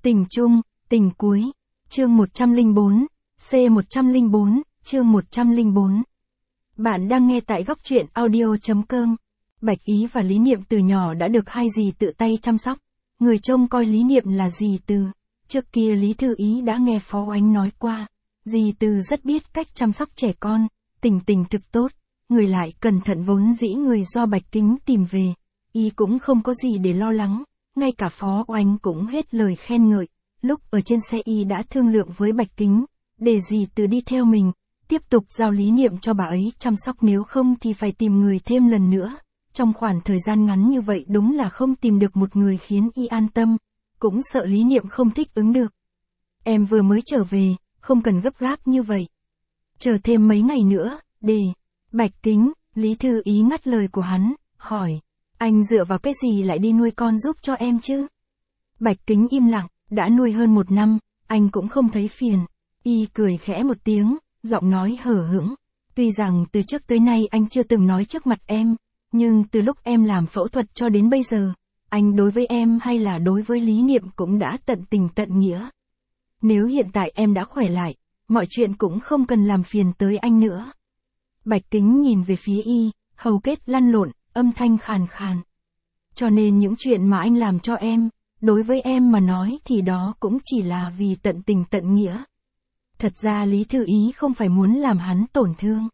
Tình chung, tình cuối. Chương 104, C104, chương 104. Bạn đang nghe tại góc truyện audio.com. Bạch Ý và Lý Niệm từ nhỏ đã được hai dì tự tay chăm sóc. Người trông coi Lý Niệm là dì Từ. Trước kia Lý Thư Ý đã nghe Phó Oánh nói qua. Dì Từ rất biết cách chăm sóc trẻ con, Tình Tình thực tốt. Người lại cẩn thận vốn dĩ người do Bạch Kính tìm về. Y cũng không có gì để lo lắng. Ngay cả Phó Oánh cũng hết lời khen ngợi. Lúc ở trên xe Y đã thương lượng với Bạch Kính, để dì Từ đi theo mình, tiếp tục giao Lý Niệm cho bà ấy chăm sóc, nếu không thì phải tìm người thêm lần nữa. Trong khoảng thời gian ngắn như vậy đúng là không tìm được một người khiến Y an tâm, cũng sợ Lý Niệm không thích ứng được. Em vừa mới trở về, không cần gấp gáp như vậy. Chờ thêm mấy ngày nữa, để... Bạch Kính, Lý Thư Ý ngắt lời của hắn, hỏi, anh dựa vào cái gì lại đi nuôi con giúp cho em chứ? Bạch Kính im lặng, đã nuôi hơn 1 năm, anh cũng không thấy phiền. Y cười khẽ một tiếng, giọng nói hở hững. Tuy rằng từ trước tới nay anh chưa từng nói trước mặt em, nhưng từ lúc em làm phẫu thuật cho đến bây giờ, anh đối với em hay là đối với Lý Niệm cũng đã tận tình tận nghĩa. Nếu hiện tại em đã khỏe lại, mọi chuyện cũng không cần làm phiền tới anh nữa. Bạch Kính nhìn về phía Y, hầu kết lăn lộn, âm thanh khàn khàn. Cho nên những chuyện mà anh làm cho em, đối với em mà nói thì đó cũng chỉ là vì tận tình tận nghĩa. Thật ra Lý Thư Ý không phải muốn làm hắn tổn thương.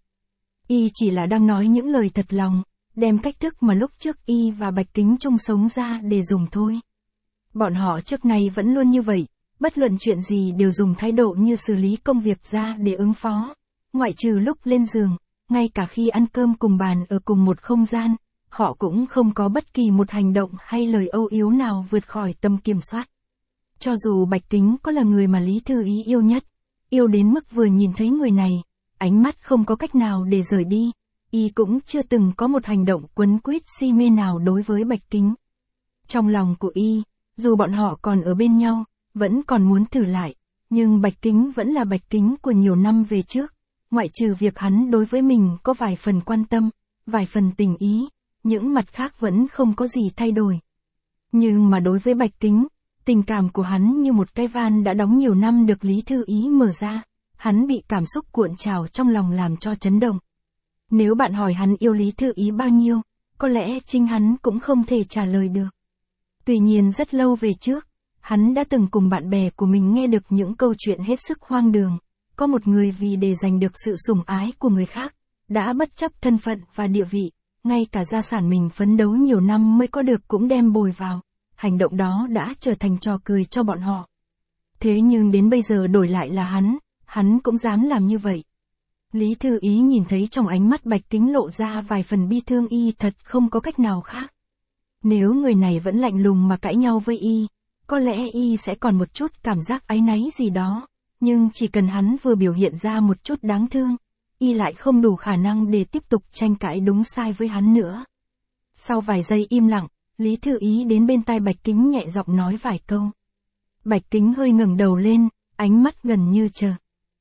Y chỉ là đang nói những lời thật lòng, đem cách thức mà lúc trước Y và Bạch Kính chung sống ra để dùng thôi. Bọn họ trước nay vẫn luôn như vậy, bất luận chuyện gì đều dùng thái độ như xử lý công việc ra để ứng phó. Ngoại trừ lúc lên giường, ngay cả khi ăn cơm cùng bàn ở cùng một không gian, họ cũng không có bất kỳ một hành động hay lời âu yếm nào vượt khỏi tầm kiểm soát. Cho dù Bạch Kính có là người mà Lý Thư Ý yêu nhất, yêu đến mức vừa nhìn thấy người này, ánh mắt không có cách nào để rời đi, Y cũng chưa từng có một hành động quấn quýt si mê nào đối với Bạch Kính. Trong lòng của Y, dù bọn họ còn ở bên nhau, vẫn còn muốn thử lại, nhưng Bạch Kính vẫn là Bạch Kính của nhiều năm về trước, ngoại trừ việc hắn đối với mình có vài phần quan tâm, vài phần tình ý, những mặt khác vẫn không có gì thay đổi. Nhưng mà đối với Bạch Kính, tình cảm của hắn như một cái van đã đóng nhiều năm được Lý Thư Ý mở ra, hắn bị cảm xúc cuộn trào trong lòng làm cho chấn động. Nếu bạn hỏi hắn yêu Lý Thư Ý bao nhiêu, có lẽ chính hắn cũng không thể trả lời được. Tuy nhiên rất lâu về trước, hắn đã từng cùng bạn bè của mình nghe được những câu chuyện hết sức hoang đường. Có một người vì để giành được sự sủng ái của người khác, đã bất chấp thân phận và địa vị, ngay cả gia sản mình phấn đấu nhiều năm mới có được cũng đem bồi vào. Hành động đó đã trở thành trò cười cho bọn họ. Thế nhưng đến bây giờ đổi lại là hắn cũng dám làm như vậy. Lý Thư Ý nhìn thấy trong ánh mắt Bạch Kính lộ ra vài phần bi thương, Y thật không có cách nào khác. Nếu người này vẫn lạnh lùng mà cãi nhau với Y, có lẽ Y sẽ còn một chút cảm giác áy náy gì đó. Nhưng chỉ cần hắn vừa biểu hiện ra một chút đáng thương, Y lại không đủ khả năng để tiếp tục tranh cãi đúng sai với hắn nữa. Sau vài giây im lặng, Lý Thư Ý đến bên tai Bạch Kính nhẹ giọng nói vài câu. Bạch Kính hơi ngẩng đầu lên, ánh mắt gần như chờ.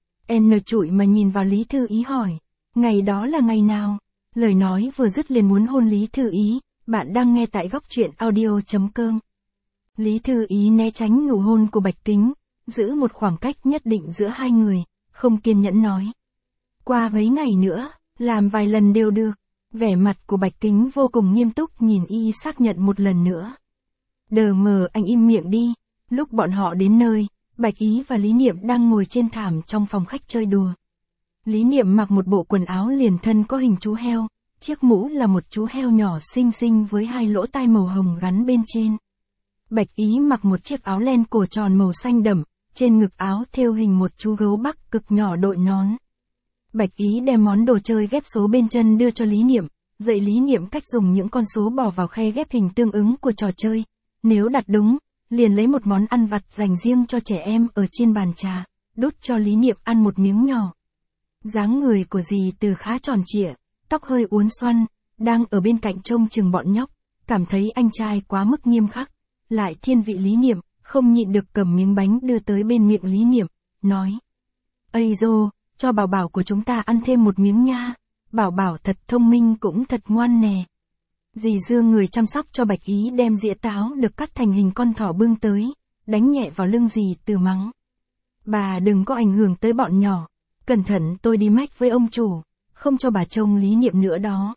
Trụi mà nhìn vào Lý Thư Ý hỏi, ngày đó là ngày nào? Lời nói vừa dứt liền muốn hôn Lý Thư Ý, bạn đang nghe tại góc truyện audio.com. Lý Thư Ý né tránh nụ hôn của Bạch Kính, giữ một khoảng cách nhất định giữa hai người, không kiên nhẫn nói. Qua mấy ngày nữa, làm vài lần đều được. Vẻ mặt của Bạch Kính vô cùng nghiêm túc nhìn Y xác nhận một lần nữa. Đờ mờ, anh im miệng đi. Lúc bọn họ đến nơi, Bạch Ý và Lý Niệm đang ngồi trên thảm trong phòng khách chơi đùa. Lý Niệm mặc một bộ quần áo liền thân có hình chú heo, chiếc mũ là một chú heo nhỏ xinh xinh với 2 lỗ tai màu hồng gắn bên trên. Bạch Ý mặc một chiếc áo len cổ tròn màu xanh đậm, trên ngực áo thêu hình một chú gấu Bắc cực nhỏ đội nón. Bạch Ý đem món đồ chơi ghép số bên chân đưa cho Lý Niệm, dạy Lý Niệm cách dùng những con số bỏ vào khe ghép hình tương ứng của trò chơi. Nếu đặt đúng, liền lấy một món ăn vặt dành riêng cho trẻ em ở trên bàn trà, đút cho Lý Niệm ăn một miếng nhỏ. Dáng người của dì Từ khá tròn trịa, tóc hơi uốn xoăn, đang ở bên cạnh trông chừng bọn nhóc, cảm thấy anh trai quá mức nghiêm khắc, lại thiên vị Lý Niệm, không nhịn được cầm miếng bánh đưa tới bên miệng Lý Niệm, nói. Ây dô, cho bảo bảo của chúng ta ăn thêm một miếng nha, bảo bảo thật thông minh cũng thật ngoan nè. Dì Dương người chăm sóc cho Bạch Ý đem dĩa táo được cắt thành hình con thỏ bưng tới, đánh nhẹ vào lưng dì Từ mắng. Bà đừng có ảnh hưởng tới bọn nhỏ, cẩn thận tôi đi mách với ông chủ, không cho bà trông Lý Niệm nữa đó.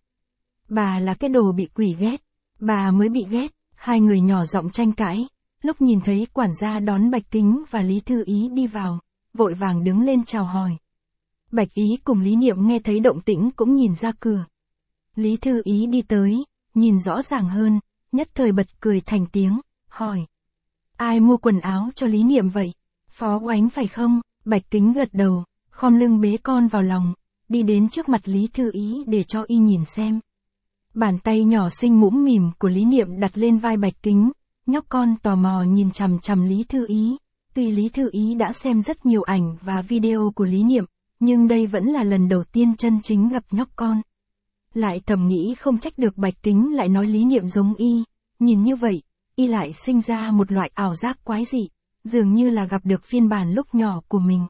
Bà là cái đồ bị quỷ ghét, bà mới bị ghét. Hai người nhỏ giọng tranh cãi, lúc nhìn thấy quản gia đón Bạch Kính và Lý Thư Ý đi vào, vội vàng đứng lên chào hỏi. Bạch Ý cùng Lý Niệm nghe thấy động tĩnh cũng nhìn ra cửa. Lý Thư Ý đi tới, nhìn rõ ràng hơn, nhất thời bật cười thành tiếng, hỏi. Ai mua quần áo cho Lý Niệm vậy? Phó Oánh phải không? Bạch Kính gật đầu, khom lưng bế con vào lòng, đi đến trước mặt Lý Thư Ý để cho y nhìn xem. Bàn tay nhỏ xinh mũm mỉm của Lý Niệm đặt lên vai Bạch Kính, nhóc con tò mò nhìn chằm chằm Lý Thư Ý. Tuy Lý Thư Ý đã xem rất nhiều ảnh và video của Lý Niệm, nhưng đây vẫn là lần đầu tiên chân chính gặp nhóc con. Lại thầm nghĩ không trách được Bạch Kính lại nói Lý Niệm giống y, nhìn như vậy, y lại sinh ra một loại ảo giác quái dị, dường như là gặp được phiên bản lúc nhỏ của mình.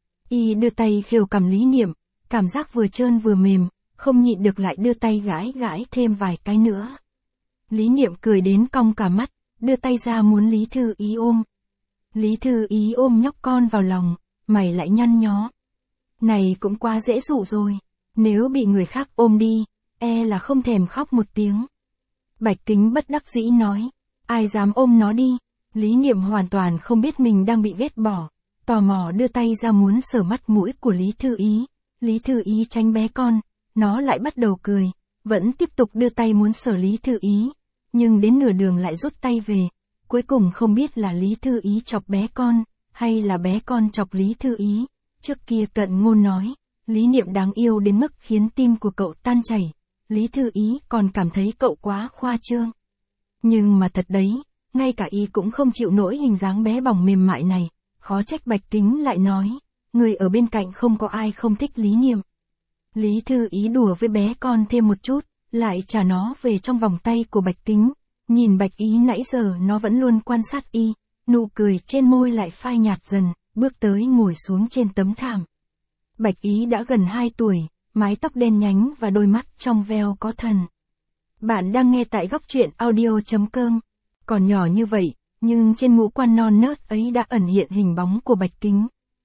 Y đưa tay khều cằm Lý Niệm, cảm giác vừa trơn vừa mềm, không nhịn được lại đưa tay gãi gãi thêm vài cái nữa. Lý Niệm cười đến cong cả mắt, đưa tay ra muốn Lý Thư Ý ôm. Lý Thư Ý ôm nhóc con vào lòng, mày lại nhăn nhó. Này cũng quá dễ dụ rồi, nếu bị người khác ôm đi, e là không thèm khóc một tiếng. Bạch Kính bất đắc dĩ nói, ai dám ôm nó đi. Lý Niệm hoàn toàn không biết mình đang bị ghét bỏ, tò mò đưa tay ra muốn sờ mắt mũi của Lý Thư Ý. Lý Thư Ý tránh bé con, nó lại bắt đầu cười, vẫn tiếp tục đưa tay muốn sờ Lý Thư Ý, nhưng đến nửa đường lại rút tay về, cuối cùng không biết là Lý Thư Ý chọc bé con, hay là bé con chọc Lý Thư Ý. Trước kia Cận Ngôn nói, Lý Niệm đáng yêu đến mức khiến tim của cậu tan chảy, Lý Thư Ý còn cảm thấy cậu quá khoa trương. Nhưng mà thật đấy, ngay cả y cũng không chịu nổi hình dáng bé bỏng mềm mại này, khó trách Bạch Kính lại nói, người ở bên cạnh không có ai không thích Lý Niệm. Lý Thư Ý đùa với bé con thêm một chút, lại trả nó về trong vòng tay của Bạch Kính, nhìn Bạch Ý nãy giờ nó vẫn luôn quan sát y, nụ cười trên môi lại phai nhạt dần, bước tới ngồi xuống trên tấm thảm. Bạch Ý đã gần 2 tuổi, mái tóc đen nhánh và đôi mắt trong veo có thần. Bạn đang nghe tại góc truyện audio.com. Còn nhỏ như vậy, nhưng trên ngũ quan non nớt ấy đã ẩn hiện hình bóng của Bạch Kính.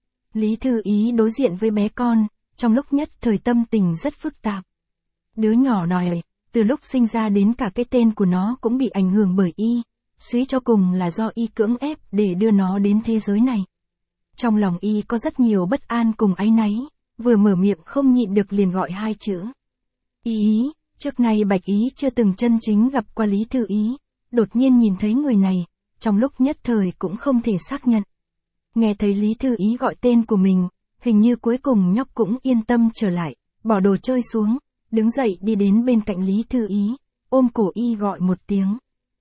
Lý Thư Ý đối diện với bé con, trong lúc nhất thời tâm tình rất phức tạp. Đứa nhỏ này, từ lúc sinh ra đến cả cái tên của nó cũng bị ảnh hưởng bởi y, suy cho cùng là do y cưỡng ép để đưa nó đến thế giới này. Trong lòng y có rất nhiều bất an cùng áy náy, vừa mở miệng không nhịn được liền gọi 2 chữ. Ý, trước nay Bạch Ý chưa từng chân chính gặp qua Lý Thư Ý, đột nhiên nhìn thấy người này, trong lúc nhất thời cũng không thể xác nhận. Nghe thấy Lý Thư Ý gọi tên của mình, hình như cuối cùng nhóc cũng yên tâm trở lại, bỏ đồ chơi xuống, đứng dậy đi đến bên cạnh Lý Thư Ý, ôm cổ y gọi một tiếng.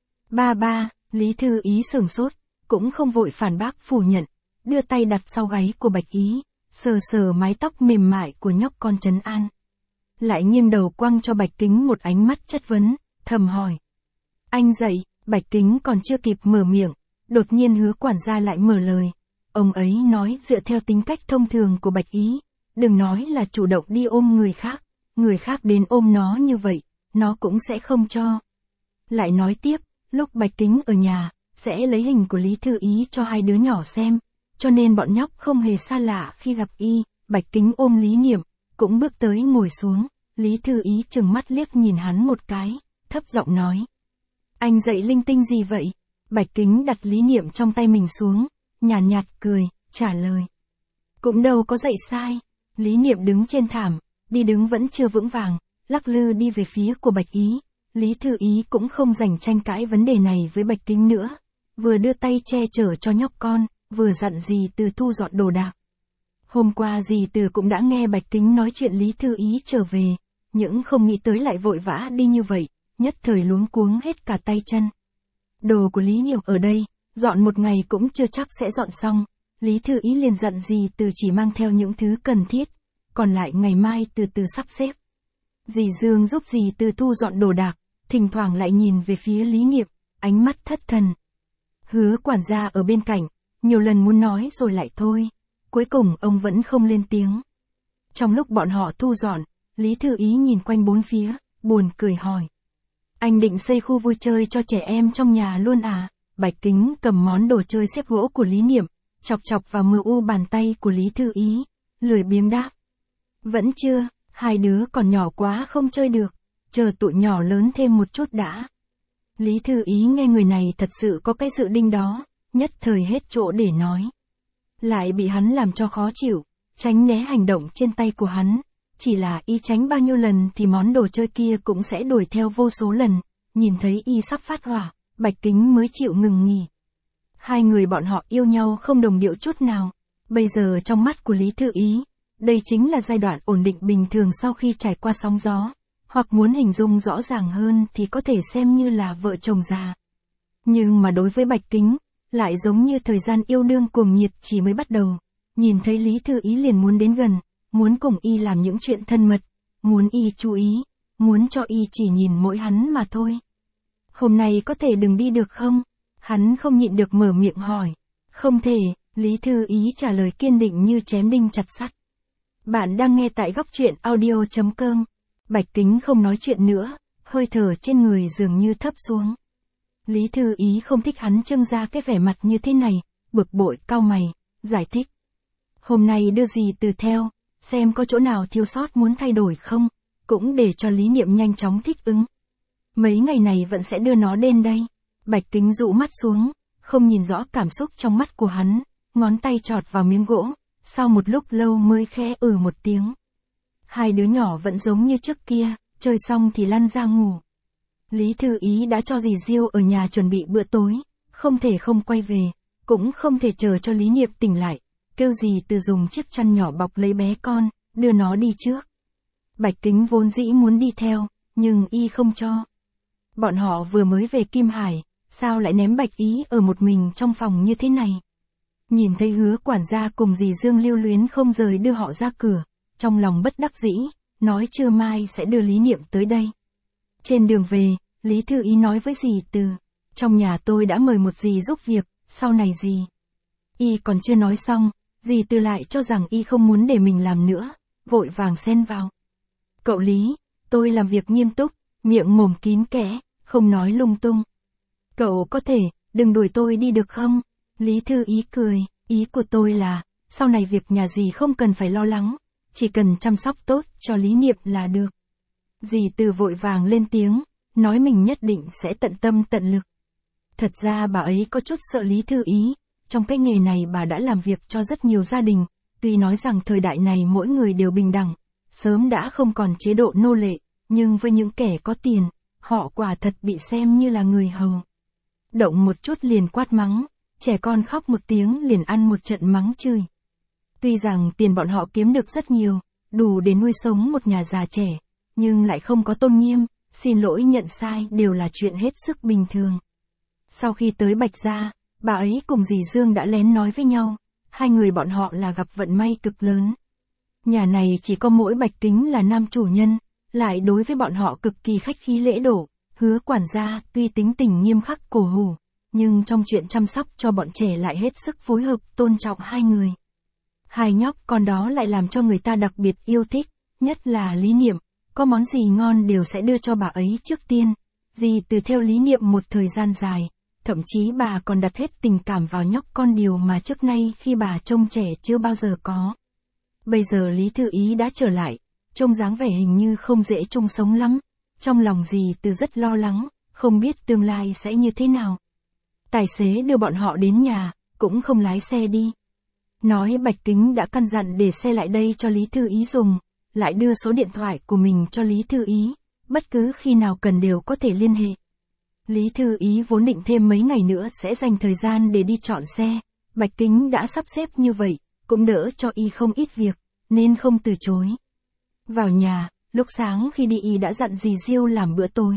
Ba ba, Lý Thư Ý sửng sốt, cũng không vội phản bác phủ nhận, đưa tay đặt sau gáy của Bạch Ý, sờ sờ mái tóc mềm mại của nhóc con trấn an. Lại nghiêng đầu quăng cho Bạch Kính một ánh mắt chất vấn, thầm hỏi. Anh dậy, Bạch Kính còn chưa kịp mở miệng, đột nhiên Hứa quản gia lại mở lời. Ông ấy nói dựa theo tính cách thông thường của Bạch Ý, đừng nói là chủ động đi ôm người khác đến ôm nó như vậy, nó cũng sẽ không cho. Lại nói tiếp, lúc Bạch Kính ở nhà, sẽ lấy hình của Lý Thư Ý cho 2 đứa nhỏ xem, cho nên bọn nhóc không hề xa lạ khi gặp y. Bạch Kính ôm Lý Niệm, cũng bước tới ngồi xuống, Lý Thư Ý trừng mắt liếc nhìn hắn một cái, thấp giọng nói. Anh dậy linh tinh gì vậy? Bạch Kính đặt Lý Niệm trong tay mình xuống, nhàn nhạt cười, trả lời. Cũng đâu có dậy sai. Lý Niệm đứng trên thảm, đi đứng vẫn chưa vững vàng, lắc lư đi về phía của Bạch Ý. Lý Thư Ý cũng không rảnh tranh cãi vấn đề này với Bạch Kính nữa, vừa đưa tay che chở cho nhóc con, vừa dặn dì Từ thu dọn đồ đạc. Hôm qua dì Từ cũng đã nghe Bạch Kính nói chuyện Lý Thư Ý trở về, nhưng không nghĩ tới lại vội vã đi như vậy, nhất thời luống cuống hết cả tay chân. Đồ của Lý Niệm ở đây, dọn một ngày cũng chưa chắc sẽ dọn xong, Lý Thư Ý liền dặn dì Từ chỉ mang theo những thứ cần thiết, còn lại ngày mai từ từ sắp xếp. Dì Dương giúp dì Từ thu dọn đồ đạc, thỉnh thoảng lại nhìn về phía Lý Niệm, ánh mắt thất thần. Hứa quản gia ở bên cạnh, nhiều lần muốn nói rồi lại thôi, cuối cùng ông vẫn không lên tiếng. Trong lúc bọn họ thu dọn, Lý Thư Ý nhìn quanh bốn phía, buồn cười hỏi. Anh định xây khu vui chơi cho trẻ em trong nhà luôn à? Bạch Kính cầm món đồ chơi xếp gỗ của Lý Niệm, chọc chọc vào mờ u bàn tay của Lý Thư Ý, lười biếng đáp. Vẫn chưa, hai đứa còn nhỏ quá không chơi được, chờ tụi nhỏ lớn thêm một chút đã. Lý Thư Ý nghe người này thật sự có cái dự định đó, nhất thời hết chỗ để nói. Lại bị hắn làm cho khó chịu, tránh né hành động trên tay của hắn, chỉ là y tránh bao nhiêu lần thì món đồ chơi kia cũng sẽ đuổi theo vô số lần, nhìn thấy y sắp phát hỏa, Bạch Kính mới chịu ngừng nghỉ. Hai người bọn họ yêu nhau không đồng điệu chút nào, bây giờ trong mắt của Lý Thư Ý, đây chính là giai đoạn ổn định bình thường sau khi trải qua sóng gió, hoặc muốn hình dung rõ ràng hơn thì có thể xem như là vợ chồng già. Nhưng mà đối với Bạch Kính, lại giống như thời gian yêu đương cuồng nhiệt chỉ mới bắt đầu, nhìn thấy Lý Thư Ý liền muốn đến gần, muốn cùng y làm những chuyện thân mật, muốn y chú ý, muốn cho y chỉ nhìn mỗi hắn mà thôi. Hôm nay có thể đừng đi được không? Hắn không nhịn được mở miệng hỏi. Không thể, Lý Thư Ý trả lời kiên định như chém đinh chặt sắt. Bạn đang nghe tại góc truyện audio.com. Bạch Kính không nói chuyện nữa, hơi thở trên người dường như thấp xuống. Lý Thư Ý không thích hắn trưng ra cái vẻ mặt như thế này, bực bội cau mày, giải thích. Hôm nay đưa dì Từ theo, xem có chỗ nào thiếu sót muốn thay đổi không, cũng để cho Lý Niệm nhanh chóng thích ứng. Mấy ngày này vẫn sẽ đưa nó đến đây. Bạch Kính dụ mắt xuống, không nhìn rõ cảm xúc trong mắt của hắn, ngón tay chọt vào miếng gỗ, sau một lúc lâu mới khẽ một tiếng. Hai đứa nhỏ vẫn giống như trước kia, chơi xong thì lăn ra ngủ. Lý Thư Ý đã cho dì Diêu ở nhà chuẩn bị bữa tối, không thể không quay về, cũng không thể chờ cho Lý Niệm tỉnh lại, kêu dì Từ dùng chiếc chăn nhỏ bọc lấy bé con, đưa nó đi trước. Bạch Kính vốn dĩ muốn đi theo, nhưng y không cho. Bọn họ vừa mới về Kim Hải, sao lại ném Bạch Ý ở một mình trong phòng như thế này? Nhìn thấy Hứa quản gia cùng dì Dương lưu luyến không rời đưa họ ra cửa, trong lòng bất đắc dĩ, nói trưa mai sẽ đưa Lý Niệm tới đây. Trên đường về, Lý Thư Ý nói với dì Từ, trong nhà tôi đã mời một dì giúp việc, sau này dì. Y còn chưa nói xong, dì Từ lại cho rằng y không muốn để mình làm nữa, vội vàng xen vào. Cậu Lý, tôi làm việc nghiêm túc, miệng mồm kín kẽ, không nói lung tung. Cậu có thể, đừng đuổi tôi đi được không? Lý Thư Ý cười, ý của tôi là, sau này việc nhà dì không cần phải lo lắng, chỉ cần chăm sóc tốt cho Lý Niệm là được. Dì Từ vội vàng lên tiếng, nói mình nhất định sẽ tận tâm tận lực. Thật ra bà ấy có chút sợ Lý Thư Ý, trong cái nghề này bà đã làm việc cho rất nhiều gia đình, tuy nói rằng thời đại này mỗi người đều bình đẳng, sớm đã không còn chế độ nô lệ, nhưng với những kẻ có tiền, họ quả thật bị xem như là người hầu. Động một chút liền quát mắng, trẻ con khóc một tiếng liền ăn một trận mắng chửi. Tuy rằng tiền bọn họ kiếm được rất nhiều, đủ để nuôi sống một nhà già trẻ, nhưng lại không có tôn nghiêm, xin lỗi nhận sai đều là chuyện hết sức bình thường. Sau khi tới Bạch Gia, bà ấy cùng dì Dương đã lén nói với nhau, hai người bọn họ là gặp vận may cực lớn. Nhà này chỉ có mỗi Bạch Kính là nam chủ nhân, lại đối với bọn họ cực kỳ khách khí lễ độ. Hứa quản gia tuy tính tình nghiêm khắc cổ hủ, nhưng trong chuyện chăm sóc cho bọn trẻ lại hết sức phối hợp tôn trọng hai người. Hai nhóc con đó lại làm cho người ta đặc biệt yêu thích, nhất là Lý Niệm, có món gì ngon đều sẽ đưa cho bà ấy trước tiên. Dì Từ theo Lý Niệm một thời gian dài, thậm chí bà còn đặt hết tình cảm vào nhóc con, điều mà trước nay khi bà trông trẻ chưa bao giờ có. Bây giờ Lý Thư Ý đã trở lại, trông dáng vẻ hình như không dễ chung sống lắm. Trong lòng dì Từ rất lo lắng, không biết tương lai sẽ như thế nào. Tài xế đưa bọn họ đến nhà, cũng không lái xe đi. Nói Bạch Kính đã căn dặn để xe lại đây cho Lý Thư Ý dùng, lại đưa số điện thoại của mình cho Lý Thư Ý, bất cứ khi nào cần đều có thể liên hệ. Lý Thư Ý vốn định thêm mấy ngày nữa sẽ dành thời gian để đi chọn xe, Bạch Kính đã sắp xếp như vậy, cũng đỡ cho y không ít việc, nên không từ chối. Vào nhà, lúc sáng khi đi y đã dặn dì Diêu làm bữa tối.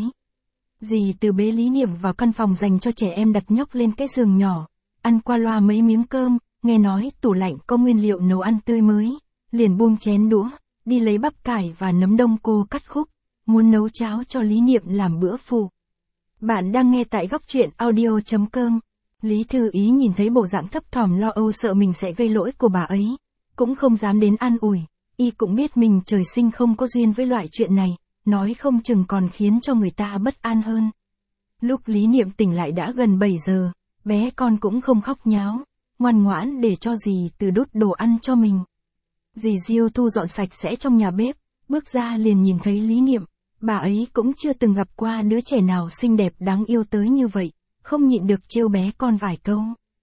Dì Từ bế Lý Niệm vào căn phòng dành cho trẻ em, đặt nhóc lên cái giường nhỏ, ăn qua loa mấy miếng cơm, nghe nói tủ lạnh có nguyên liệu nấu ăn tươi mới, liền buông chén đũa, đi lấy bắp cải và nấm đông cô cắt khúc, muốn nấu cháo cho Lý Niệm làm bữa phụ. Bạn đang nghe tại góc truyện audio.com. Lý Thư Ý nhìn thấy bộ dạng thấp thỏm lo âu sợ mình sẽ gây lỗi của bà ấy, cũng không dám đến an ủi, y cũng biết mình trời sinh không có duyên với loại chuyện này, nói không chừng còn khiến cho người ta bất an hơn. Lúc Lý Niệm tỉnh lại đã gần 7 giờ, bé con cũng không khóc nháo, ngoan ngoãn để cho dì Từ đút đồ ăn cho mình. Dì Diêu thu dọn sạch sẽ trong nhà bếp, bước ra liền nhìn thấy Lý Niệm, bà ấy cũng chưa từng gặp qua đứa trẻ nào xinh đẹp đáng yêu tới như vậy, không nhịn được trêu bé con vài câu.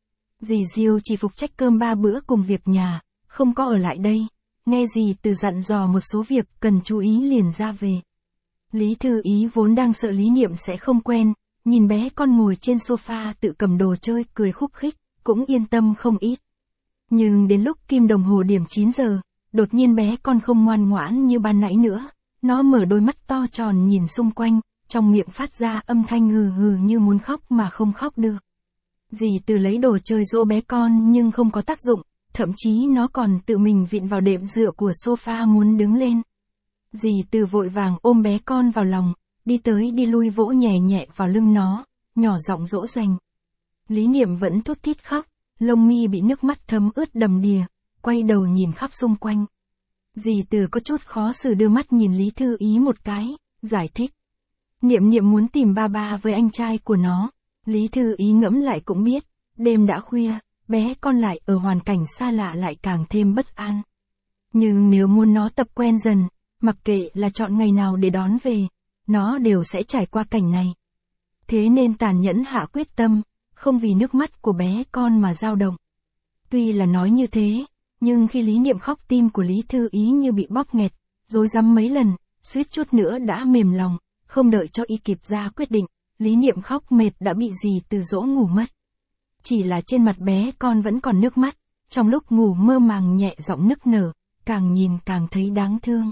Dì Diêu chỉ phục trách cơm 3 bữa cùng việc nhà, không có ở lại đây, nghe dì Từ dặn dò một số việc cần chú ý liền ra về. Lý Thư Ý vốn đang sợ Lý Niệm sẽ không quen, nhìn bé con ngồi trên sofa tự cầm đồ chơi cười khúc khích, cũng yên tâm không ít. Nhưng đến lúc kim đồng hồ điểm 9 giờ, đột nhiên bé con không ngoan ngoãn như ban nãy nữa, nó mở đôi mắt to tròn nhìn xung quanh, trong miệng phát ra âm thanh hừ hừ như muốn khóc mà không khóc được. Dì Từ lấy đồ chơi dỗ bé con nhưng không có tác dụng, thậm chí nó còn tự mình vịn vào đệm dựa của sofa muốn đứng lên. Dì Từ vội vàng ôm bé con vào lòng, đi tới đi lui vỗ nhẹ nhẹ vào lưng nó, nhỏ giọng dỗ dành. Lý Niệm vẫn thút thít khóc, lông mi bị nước mắt thấm ướt đầm đìa, quay đầu nhìn khắp xung quanh. Dì Từ có chút khó xử đưa mắt nhìn Lý Thư Ý một cái, giải thích. Niệm Niệm muốn tìm ba ba với anh trai của nó. Lý Thư Ý ngẫm lại cũng biết, đêm đã khuya, bé con lại ở hoàn cảnh xa lạ lại càng thêm bất an. Nhưng nếu muốn nó tập quen dần, mặc kệ là chọn ngày nào để đón về, nó đều sẽ trải qua cảnh này. Thế nên tàn nhẫn hạ quyết tâm, không vì nước mắt của bé con mà dao động. Tuy là nói như thế, nhưng khi Lý Niệm khóc tim của Lý Thư Ý như bị bóp nghẹt, rối rắm mấy lần, suýt chút nữa đã mềm lòng, không đợi cho y kịp ra quyết định, Lý Niệm khóc mệt đã bị dì Từ dỗ ngủ mất. Chỉ là trên mặt bé con vẫn còn nước mắt, trong lúc ngủ mơ màng nhẹ giọng nức nở, càng nhìn càng thấy đáng thương.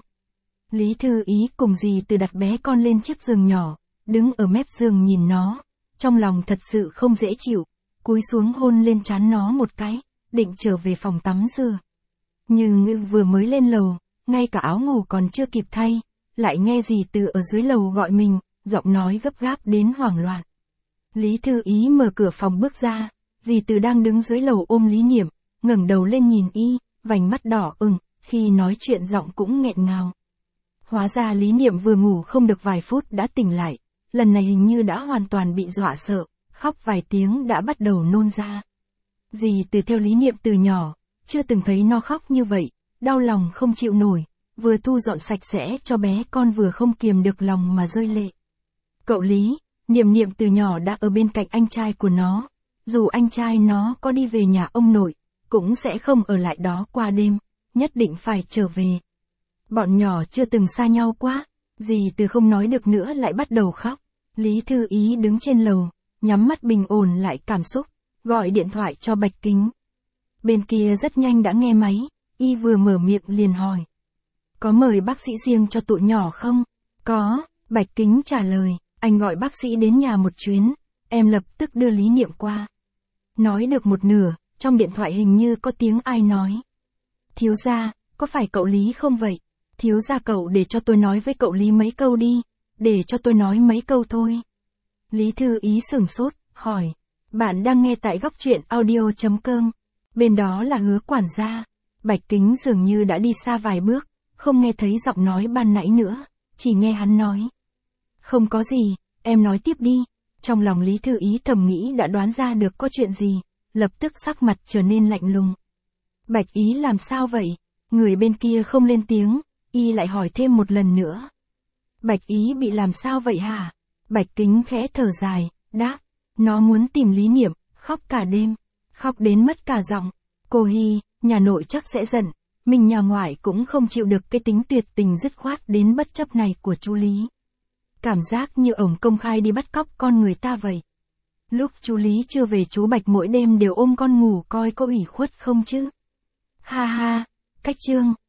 Lý Thư Ý cùng dì Từ đặt bé con lên chiếc giường nhỏ, đứng ở mép giường nhìn nó, trong lòng thật sự không dễ chịu, cúi xuống hôn lên trán nó một cái, định trở về phòng tắm rửa. Nhưng vừa mới lên lầu, ngay cả áo ngủ còn chưa kịp thay, lại nghe dì Từ ở dưới lầu gọi mình, giọng nói gấp gáp đến hoảng loạn. Lý Thư Ý mở cửa phòng bước ra, dì Từ đang đứng dưới lầu ôm Lý Niệm, ngẩng đầu lên nhìn y, vành mắt đỏ ửng, khi nói chuyện giọng cũng nghẹn ngào. Hóa ra Lý Niệm vừa ngủ không được vài phút đã tỉnh lại, lần này hình như đã hoàn toàn bị dọa sợ, khóc vài tiếng đã bắt đầu nôn ra. Dì Từ theo Lý Niệm từ nhỏ, chưa từng thấy nó khóc như vậy, đau lòng không chịu nổi, vừa thu dọn sạch sẽ cho bé con vừa không kiềm được lòng mà rơi lệ. Cậu Lý, Niệm Niệm từ nhỏ đã ở bên cạnh anh trai của nó, dù anh trai nó có đi về nhà ông nội, cũng sẽ không ở lại đó qua đêm, nhất định phải trở về. Bọn nhỏ chưa từng xa nhau quá, dì Từ không nói được nữa lại bắt đầu khóc. Lý Thư Ý đứng trên lầu, nhắm mắt bình ổn lại cảm xúc, gọi điện thoại cho Bạch Kính. Bên kia rất nhanh đã nghe máy, y vừa mở miệng liền hỏi. Có mời bác sĩ riêng cho tụi nhỏ không? Có, Bạch Kính trả lời, anh gọi bác sĩ đến nhà một chuyến, em lập tức đưa Lý Niệm qua. Nói được một nửa, trong điện thoại hình như có tiếng ai nói. Thiếu gia, có phải cậu Lý không vậy? Thiếu gia cậu để cho tôi nói với cậu Lý mấy câu đi, để cho tôi nói mấy câu thôi. Lý Thư Ý sửng sốt, hỏi. Bạn đang nghe tại góc truyện audio.com. Bên đó là Hứa quản gia. Bạch Kính dường như đã đi xa vài bước, không nghe thấy giọng nói ban nãy nữa, chỉ nghe hắn nói. Không có gì, em nói tiếp đi. Trong lòng Lý Thư Ý thầm nghĩ đã đoán ra được có chuyện gì, lập tức sắc mặt trở nên lạnh lùng. Bạch Ý làm sao vậy? Người bên kia không lên tiếng, y lại hỏi thêm một lần nữa. Bạch Ý bị làm sao vậy hả? Bạch Kính khẽ thở dài, đáp. Nó muốn tìm Lý Niệm, khóc cả đêm, khóc đến mất cả giọng. Cô Hy, nhà nội chắc sẽ giận, mình nhà ngoại cũng không chịu được cái tính tuyệt tình dứt khoát đến bất chấp này của chú Lý. Cảm giác như ổng công khai đi bắt cóc con người ta vậy. Lúc chú Lý chưa về chú Bạch mỗi đêm đều ôm con ngủ coi có ủy khuất không chứ. Ha ha, cách chương.